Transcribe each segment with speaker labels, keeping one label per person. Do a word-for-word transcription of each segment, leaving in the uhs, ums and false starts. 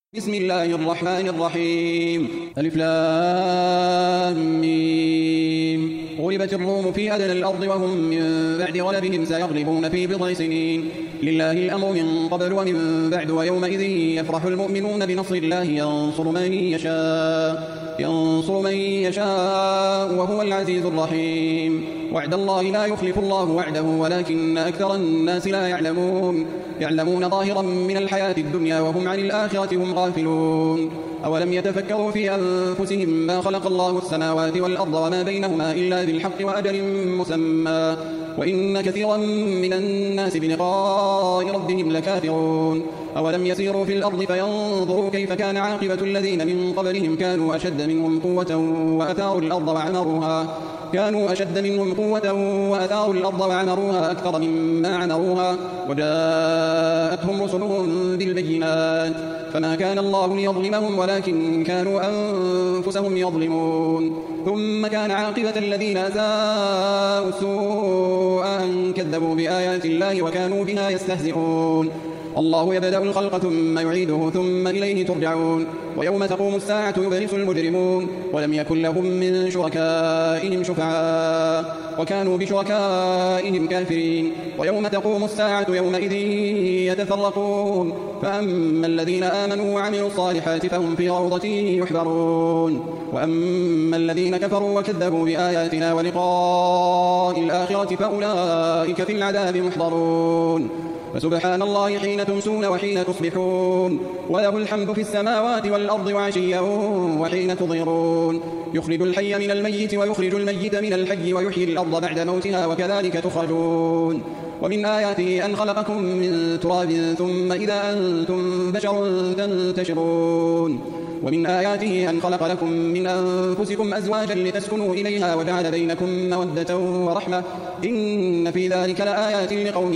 Speaker 1: بسم الله الرحمن الرحيم ألف لام ميم. غلبت الروم في أدنى الأرض وهم من بعد غلبهم سيغلبون في بضع سنين. لله الأمر من قبل ومن بعد ويومئذ يفرح المؤمنون بنصر الله ينصر من يشاء ينصر من يشاء وهو العزيز الرحيم. وعد الله لا يخلف الله وعده ولكن أكثر الناس لا يعلمون يعلمون ظاهرا من الحياة الدنيا وهم عن الآخرة هم غافلون. أولم يتفكروا في أنفسهم ما خلق الله السماوات والأرض وما بينهما إلا بالحق وأجل مسمى وإن كثيرا من الناس بلقاء ربهم لكافرون. أولم يسيروا في الأرض فينظروا كيف كان عاقبة الذين من قبلهم كانوا أشد منهم قوة وأثاروا الأرض وعمروها كانوا أشد منهم قوة وأثاروا الأرض وعمروها أكثر مما عمروها وجاءتهم رسلهم بالبينات فما كان الله ليظلمهم ولكن كانوا أنفسهم يظلمون. ثم كان عاقبة الذين أساءوا السوء أن كذبوا بآيات الله وكانوا بها يستهزئون. الله يبدأ الخلق ثم يعيده ثم إليه ترجعون. ويوم تقوم الساعة يبلس المجرمون ولم يكن لهم من شركائهم شفعاء وكانوا بشركائهم كافرين. ويوم تقوم الساعة يومئذ يتفرقون فأما الذين آمنوا وعملوا الصالحات فهم في روضة يحبرون وأما الذين كفروا وكذبوا بآياتنا ولقاء الآخرة فأولئك في العذاب محضرون. فسبحان الله حين تمسون وحين تصبحون وله الحمد في السماوات والأرض وعشيا وحين تظهرون. يخرج الحي من الميت ويخرج الميت من الحي ويحيي الأرض بعد موتها وكذلك تخرجون. ومن آياته أن خلقكم من تراب ثم إذا أنتم بشر تنتشرون. ومن آياته أن خلق لكم من أنفسكم أزواجا لتسكنوا إليها وجعل بينكم مودة ورحمة إن في ذلك لآيات لقوم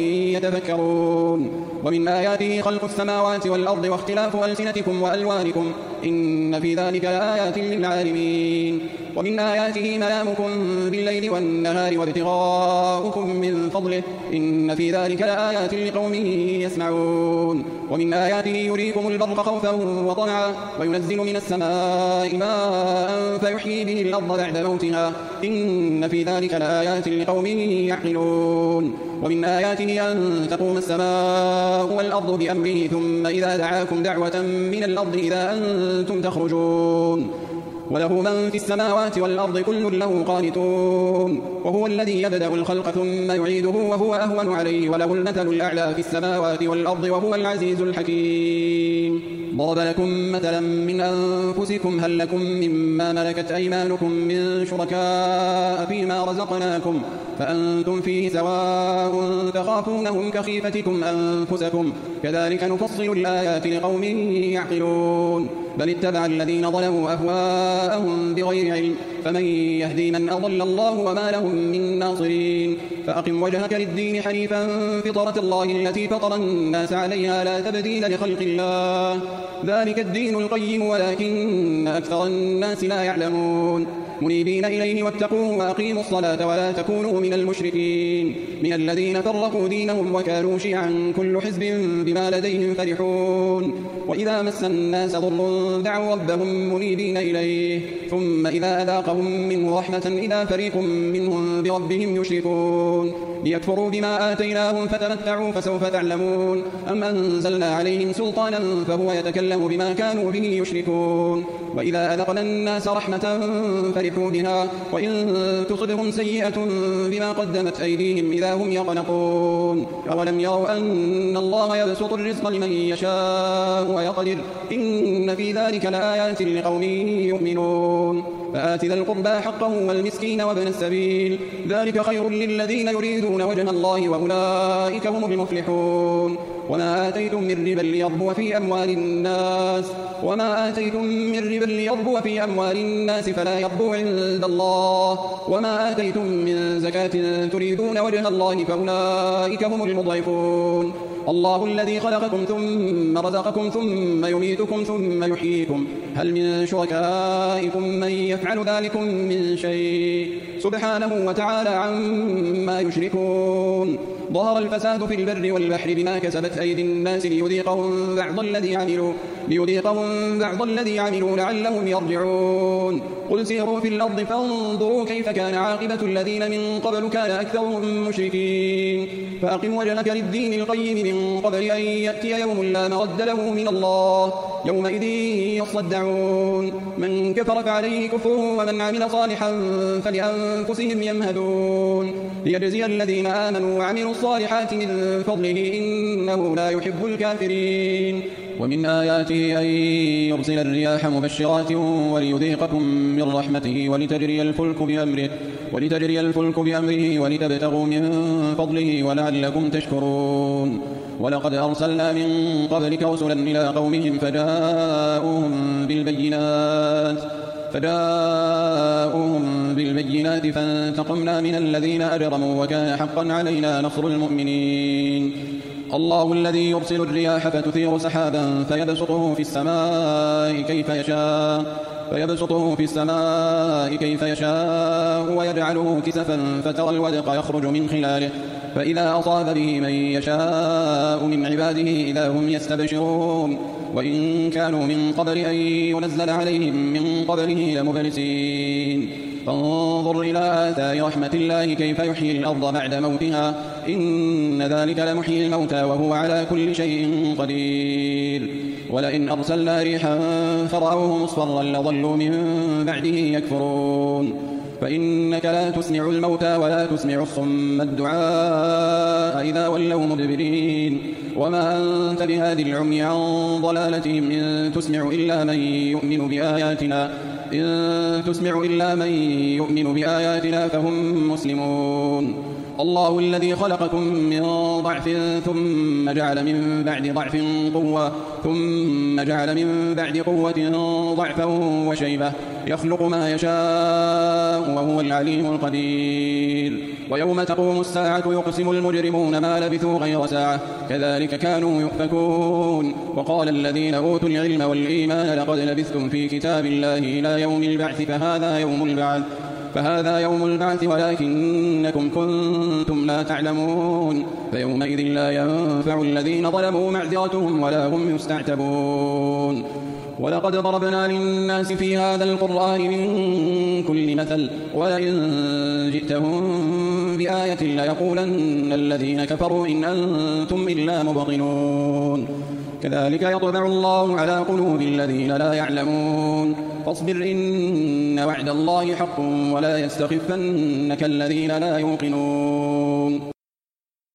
Speaker 1: يتفكرون. ومن آياته خلق السماوات والأرض واختلاف ألسنتكم وألوانكم إن في ذلك لآيات للعالمين. ومن آياته منامكم بالليل والنهار وابتغاؤكم من فضله إن في ذلك لآيات لقوم يسمعون. ومن آياته يريكم البرق خوفا وطمعا وينزل من السماء ماء فيحيي به الأرض بعد موتها إن في ذلك لآيات لقوم يعقلون. ومن آياته أن تقوم السماء والأرض بأمره ثم إذا دعاكم دعوة من الأرض إذا أنتم تخرجون. وله من في السماوات والأرض كل له قانتون وهو الذي يبدأ الخلق ثم يعيده وهو أهون عليه وله المثل الأعلى في السماوات والأرض وهو العزيز الحكيم. ضرب لكم مثلا من أنفسكم هل لكم مما ملكت أيمانكم من شركاء فيما رزقناكم فأنتم فيه سواء تخافونهم كخيفتكم أنفسكم كذلك نفصل الآيات لقوم يعقلون. بل اتبع الذين ظلموا أهواءهم بغير علم فمن يهدي من أضل الله وما لهم من ناصرين. فأقم وجهك للدين حنيفا فطرة الله التي فطر الناس عليها لا تبديل لخلق الله ذلك الدين القيم ولكن أكثر الناس لا يعلمون. منيبين إليه واتقوه وأقيموا الصلاة ولا تكونوا من المشركين من الذين فرقوا دينهم وكانوا شيعا كل حزب بما لديهم فرحون. وإذا مس الناس ضر دعوا ربهم منيبين إليه ثم إذا أذاقهم منه رحمة إذا فريق منهم بربهم يشركون ليكفروا بما آتيناهم فتمتعوا فسوف تعلمون. أم أنزلنا عليهم سلطانا فهو يتكلم بما كانوا به يشركون. وإذا أذقنا الناس رحمة فرحوا بها وإن تصبهم سيئة بما قدمت أيديهم إذا هم يقنطون. أولم يروا أن الله يبسط الرزق لمن يشاء ويقدر إن في ذلك لآيات لقوم يؤمنون. فآت ذا القربى حقه والمسكين وابن السبيل ذلك خير للذين يريدون وجه الله وأولئك هم المفلحون. وما آتيتم من ربا ليربو في أموال الناس وما آتيتم من ربا ليربو في أموال الناس فلا يربو عند الله وما آتيتم من زكاة تريدون وجه الله فأولئك هم المضعفون. الله الذي خلقكم ثم رزقكم ثم يميتكم ثم يحييكم هل من شركائكم من يفعل ذلكم من شيء سبحانه وتعالى عما يشركون. ظهر الفساد في البر والبحر بما كسبت أيدي الناس ليذيقهم بعض الذي عملوا ليذيقهم بعض الذي عملوا لعلهم يرجعون قل سيروا في الأرض فانظروا كيف كان عاقبة الذين من قبل كان أكثرهم مشركين فأقم وجهك للدين القيم من قبل أن يأتي يوم لا مرد له من الله يومئذ يصدعون من كفر فعليه كفره ومن عمل صالحا فلأنفسهم يمهدون ليجزي الذين آمنوا وعملوا الصالحات من فضله إنه لا يحب الكافرين ومن آياته أن يرسل الرياح مبشرات وليذيقكم من رحمته ولتجري الفلك بأمره ولتجري الفلك بأمره ولتبتغوا من فضله ولعلكم تشكرون ولقد أرسلنا من قبلك رسلا إلى قومهم فجاءوهم بالبينات فجاءوهم بالبينات فانتقمنا من الذين أجرموا وكان حقا علينا نصر المؤمنين الله الذي يرسل الرياح فتثير سحابا فيبسطه في السماء كيف يشاء فيبسطه في السماء كيف يشاء ويجعله كسفا فترى الودق يخرج من خلاله فإذا أصاب به من يشاء من عباده إذا هم يستبشرون وإن كانوا من قبل أن ينزل عليهم من قبله لمبلسين فانظر إلى آثار رحمة الله كيف يحيي الأرض بعد موتها إن ذلك لمحيي الموتى وهو على كل شيء قدير ولئن أرسلنا ريحا فرأوه مصفرا لظلوا من بعده يكفرون فإنك لا تسمع الموتى ولا تسمع الصم الدعاء إذا ولوا مدبرين وما أنت بهادي العمي عن ضلالتهم إن تسمع إلا من يؤمن بآياتنا إن تسمع إلا من يؤمن بآياتنا فهم مسلمون الله الذي خلقكم من ضعف ثم جعل من بعد ضعف قوة ثم جعل من بعد قوة ضعفا وشيبة يخلق ما يشاء وهو العليم القدير ويوم تقوم الساعة يقسم المجرمون ما لبثوا غير ساعة كذلك كانوا يؤفكون وقال الذين أوتوا العلم والإيمان لقد لبثتم في كتاب الله إلى يوم البعث فهذا يوم البعث فهذا يوم البعث ولكنكم كنتم لا تعلمون فيومئذ لا ينفع الذين ظلموا معذرتهم ولا هم يستعتبون ولقد ضربنا للناس في هذا القرآن من كل مثل ولئن جئتهم بآية ليقولن الذين كفروا إن أنتم إلا مبطلون كذلك يطبع الله على قلوب الذين لا يعلمون فاصبر إن وعد الله حق ولا يستخفنك الذين لا يوقنون